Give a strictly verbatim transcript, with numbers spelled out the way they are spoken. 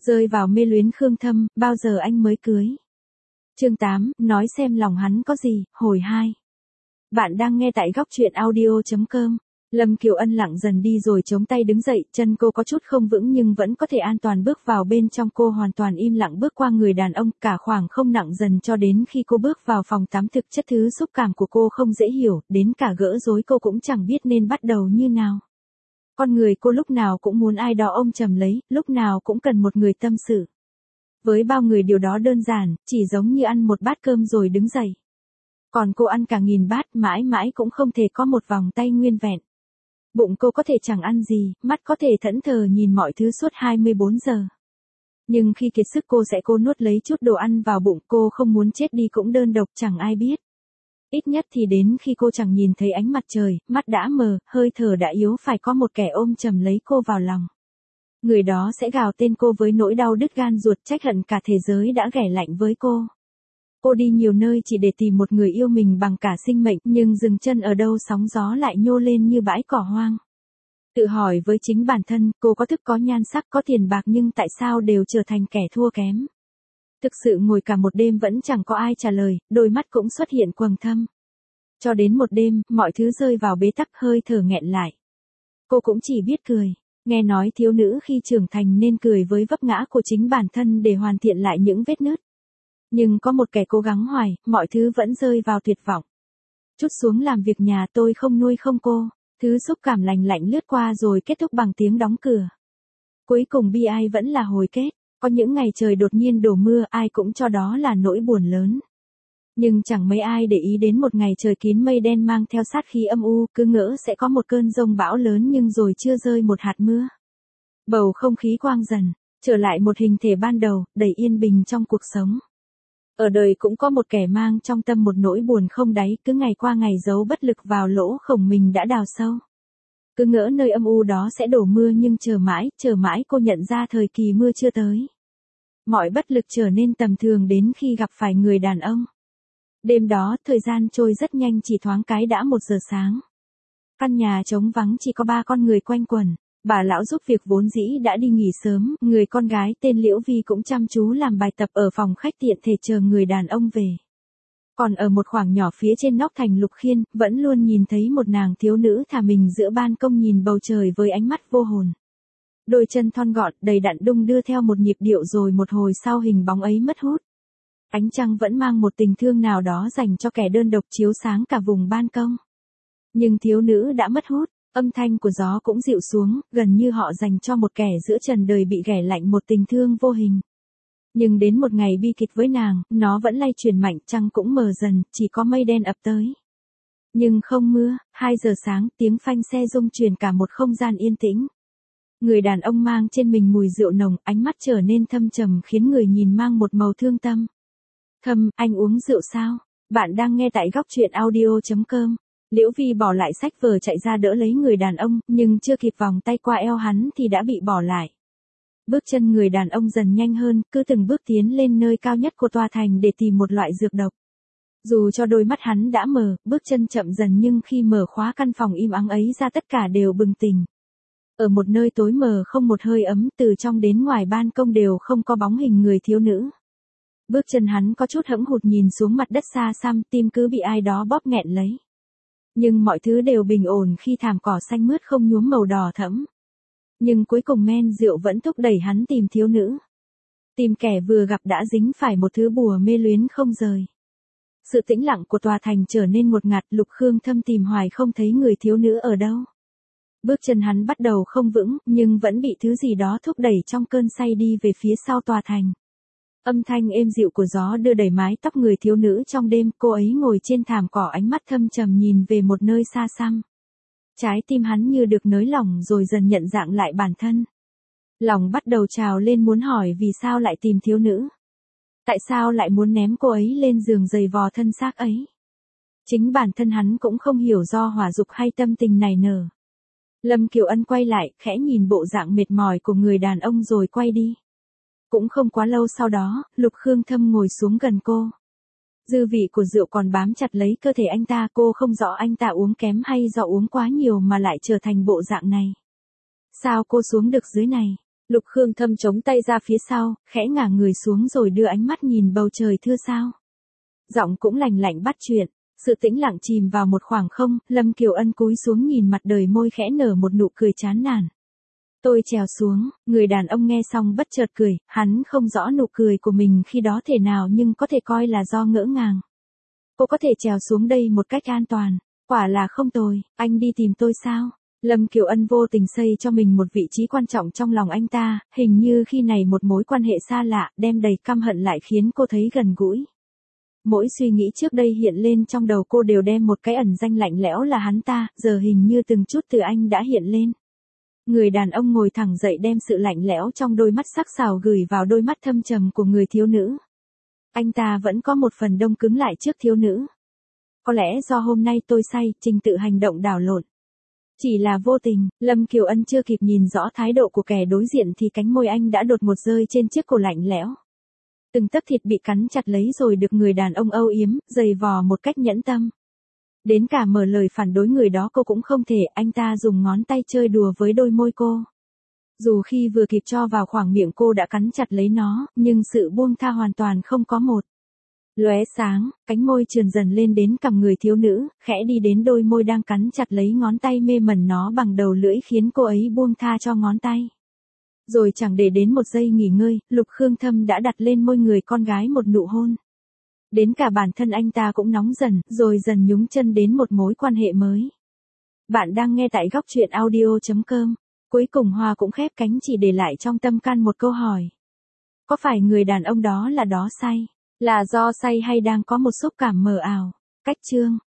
Rơi vào mê luyến Khương Thâm, bao giờ anh mới cưới? Chương tám, nói xem lòng hắn có gì, hồi hai. Bạn đang nghe tại góc truyện audio chấm com. Lâm Kiều Ân lặng dần đi rồi chống tay đứng dậy, chân cô có chút không vững nhưng vẫn có thể an toàn bước vào bên trong. Cô hoàn toàn im lặng bước qua người đàn ông, cả khoảng không nặng dần cho đến khi cô bước vào phòng tắm. Thực chất thứ xúc cảm của cô không dễ hiểu, đến cả gỡ rối cô cũng chẳng biết nên bắt đầu như nào. Con người cô lúc nào cũng muốn ai đó ôm chầm lấy, lúc nào cũng cần một người tâm sự. Với bao người điều đó đơn giản, chỉ giống như ăn một bát cơm rồi đứng dậy. Còn cô ăn cả nghìn bát, mãi mãi cũng không thể có một vòng tay nguyên vẹn. Bụng cô có thể chẳng ăn gì, mắt có thể thẫn thờ nhìn mọi thứ suốt hai mươi bốn giờ. Nhưng khi kiệt sức cô sẽ cố nuốt lấy chút đồ ăn vào bụng. Cô không muốn chết đi cũng đơn độc, chẳng ai biết. Ít nhất thì đến khi cô chẳng nhìn thấy ánh mặt trời, mắt đã mờ, hơi thở đã yếu, phải có một kẻ ôm chầm lấy cô vào lòng. Người đó sẽ gào tên cô với nỗi đau đứt gan ruột, trách hận cả thế giới đã ghẻ lạnh với cô. Cô đi nhiều nơi chỉ để tìm một người yêu mình bằng cả sinh mệnh, nhưng dừng chân ở đâu sóng gió lại nhô lên như bãi cỏ hoang. Tự hỏi với chính bản thân, cô có thức có nhan sắc có tiền bạc nhưng tại sao đều trở thành kẻ thua kém. Thực sự ngồi cả một đêm vẫn chẳng có ai trả lời, đôi mắt cũng xuất hiện quầng thâm. Cho đến một đêm, mọi thứ rơi vào bế tắc, hơi thở nghẹn lại. Cô cũng chỉ biết cười. Nghe nói thiếu nữ khi trưởng thành nên cười với vấp ngã của chính bản thân để hoàn thiện lại những vết nứt. Nhưng có một kẻ cố gắng hoài, mọi thứ vẫn rơi vào tuyệt vọng. Chút xuống làm việc nhà tôi không nuôi không cô. Thứ xúc cảm lành lạnh lướt qua rồi kết thúc bằng tiếng đóng cửa. Cuối cùng bi ai vẫn là hồi kết. Có những ngày trời đột nhiên đổ mưa, ai cũng cho đó là nỗi buồn lớn. Nhưng chẳng mấy ai để ý đến một ngày trời kín mây đen mang theo sát khí âm u, cứ ngỡ sẽ có một cơn giông bão lớn nhưng rồi chưa rơi một hạt mưa. Bầu không khí quang dần, trở lại một hình thể ban đầu, đầy yên bình trong cuộc sống. Ở đời cũng có một kẻ mang trong tâm một nỗi buồn không đáy, cứ ngày qua ngày giấu bất lực vào lỗ khổng mình đã đào sâu. Cứ ngỡ nơi âm u đó sẽ đổ mưa nhưng chờ mãi, chờ mãi cô nhận ra thời kỳ mưa chưa tới. Mọi bất lực trở nên tầm thường đến khi gặp phải người đàn ông. Đêm đó, thời gian trôi rất nhanh, chỉ thoáng cái đã một giờ sáng. Căn nhà trống vắng chỉ có ba con người quanh quẩn. Bà lão giúp việc vốn dĩ đã đi nghỉ sớm, người con gái tên Liễu Vi cũng chăm chú làm bài tập ở phòng khách tiện thể chờ người đàn ông về. Còn ở một khoảng nhỏ phía trên nóc thành Lục Khiên, vẫn luôn nhìn thấy một nàng thiếu nữ thả mình giữa ban công nhìn bầu trời với ánh mắt vô hồn. Đôi chân thon gọn, đầy đặn đung đưa theo một nhịp điệu rồi một hồi sau hình bóng ấy mất hút. Ánh trăng vẫn mang một tình thương nào đó dành cho kẻ đơn độc chiếu sáng cả vùng ban công. Nhưng thiếu nữ đã mất hút, âm thanh của gió cũng dịu xuống, gần như họ dành cho một kẻ giữa trần đời bị ghẻ lạnh một tình thương vô hình. Nhưng đến một ngày bi kịch với nàng, nó vẫn lay chuyển mạnh, trăng cũng mờ dần, chỉ có mây đen ập tới. Nhưng không mưa, hai giờ sáng, tiếng phanh xe rung truyền cả một không gian yên tĩnh. Người đàn ông mang trên mình mùi rượu nồng, ánh mắt trở nên thâm trầm khiến người nhìn mang một màu thương tâm. Thâm, anh uống rượu sao? Bạn đang nghe tại góc truyện audio chấm com. Liễu Vi bỏ lại sách vở chạy ra đỡ lấy người đàn ông, nhưng chưa kịp vòng tay qua eo hắn thì đã bị bỏ lại. Bước chân người đàn ông dần nhanh hơn, cứ từng bước tiến lên nơi cao nhất của tòa thành để tìm một loại dược độc. Dù cho đôi mắt hắn đã mờ, bước chân chậm dần nhưng khi mở khóa căn phòng im ắng ấy ra tất cả đều bừng tỉnh. Ở một nơi tối mờ không một hơi ấm, từ trong đến ngoài ban công đều không có bóng hình người thiếu nữ. Bước chân hắn có chút hẫng hụt nhìn xuống mặt đất xa xăm, tim cứ bị ai đó bóp nghẹn lấy. Nhưng mọi thứ đều bình ổn khi thảm cỏ xanh mướt không nhuốm màu đỏ thẫm. Nhưng cuối cùng men rượu vẫn thúc đẩy hắn tìm thiếu nữ. Tìm kẻ vừa gặp đã dính phải một thứ bùa mê luyến không rời. Sự tĩnh lặng của tòa thành trở nên ngột ngạt, Lục Khương Thâm tìm hoài không thấy người thiếu nữ ở đâu. Bước chân hắn bắt đầu không vững, nhưng vẫn bị thứ gì đó thúc đẩy trong cơn say đi về phía sau tòa thành. Âm thanh êm dịu của gió đưa đẩy mái tóc người thiếu nữ trong đêm, cô ấy ngồi trên thảm cỏ ánh mắt thâm trầm nhìn về một nơi xa xăm. Trái tim hắn như được nới lỏng rồi dần nhận dạng lại bản thân. Lòng bắt đầu trào lên muốn hỏi vì sao lại tìm thiếu nữ. Tại sao lại muốn ném cô ấy lên giường giày vò thân xác ấy. Chính bản thân hắn cũng không hiểu do hỏa dục hay tâm tình này nở. Lâm Kiều Ân quay lại, khẽ nhìn bộ dạng mệt mỏi của người đàn ông rồi quay đi. Cũng không quá lâu sau đó, Lục Khương Thâm ngồi xuống gần cô. Dư vị của rượu còn bám chặt lấy cơ thể anh ta, cô không rõ anh ta uống kém hay do uống quá nhiều mà lại trở thành bộ dạng này. Sao cô xuống được dưới này? Lục Khương Thâm chống tay ra phía sau, khẽ ngả người xuống rồi đưa ánh mắt nhìn bầu trời thưa sao. Giọng cũng lành lạnh bắt chuyện, sự tĩnh lặng chìm vào một khoảng không, Lâm Kiều Ân cúi xuống nhìn mặt đời, môi khẽ nở một nụ cười chán nản. Tôi trèo xuống, người đàn ông nghe xong bất chợt cười, hắn không rõ nụ cười của mình khi đó thể nào nhưng có thể coi là do ngỡ ngàng. Cô có thể trèo xuống đây một cách an toàn, quả là không tồi, anh đi tìm tôi sao? Lâm Kiều Ân vô tình xây cho mình một vị trí quan trọng trong lòng anh ta, hình như khi này một mối quan hệ xa lạ, đem đầy căm hận lại khiến cô thấy gần gũi. Mỗi suy nghĩ trước đây hiện lên trong đầu cô đều đem một cái ẩn danh lạnh lẽo là hắn ta, giờ hình như từng chút từ anh đã hiện lên. Người đàn ông ngồi thẳng dậy đem sự lạnh lẽo trong đôi mắt sắc sảo gửi vào đôi mắt thâm trầm của người thiếu nữ. Anh ta vẫn có một phần đông cứng lại trước thiếu nữ. Có lẽ do hôm nay tôi say, trình tự hành động đảo lộn. Chỉ là vô tình, Lâm Kiều Ân chưa kịp nhìn rõ thái độ của kẻ đối diện thì cánh môi anh đã đột một rơi trên chiếc cổ lạnh lẽo. Từng tấc thịt bị cắn chặt lấy rồi được người đàn ông âu yếm, giày vò một cách nhẫn tâm. Đến cả mở lời phản đối người đó cô cũng không thể, anh ta dùng ngón tay chơi đùa với đôi môi cô. Dù khi vừa kịp cho vào khoảng miệng cô đã cắn chặt lấy nó, nhưng sự buông tha hoàn toàn không có một. Lóe sáng, cánh môi trườn dần lên đến cằm người thiếu nữ, khẽ đi đến đôi môi đang cắn chặt lấy ngón tay mê mẩn nó bằng đầu lưỡi khiến cô ấy buông tha cho ngón tay. Rồi chẳng để đến một giây nghỉ ngơi, Lục Khương Thâm đã đặt lên môi người con gái một nụ hôn. Đến cả bản thân anh ta cũng nóng dần, rồi dần nhúng chân đến một mối quan hệ mới. Bạn đang nghe tại góc truyện audio chấm com. Cuối cùng Hoa cũng khép cánh chỉ để lại trong tâm can một câu hỏi. Có phải người đàn ông đó là đó say? Là do say hay đang có một xúc cảm mờ ảo? Cách chương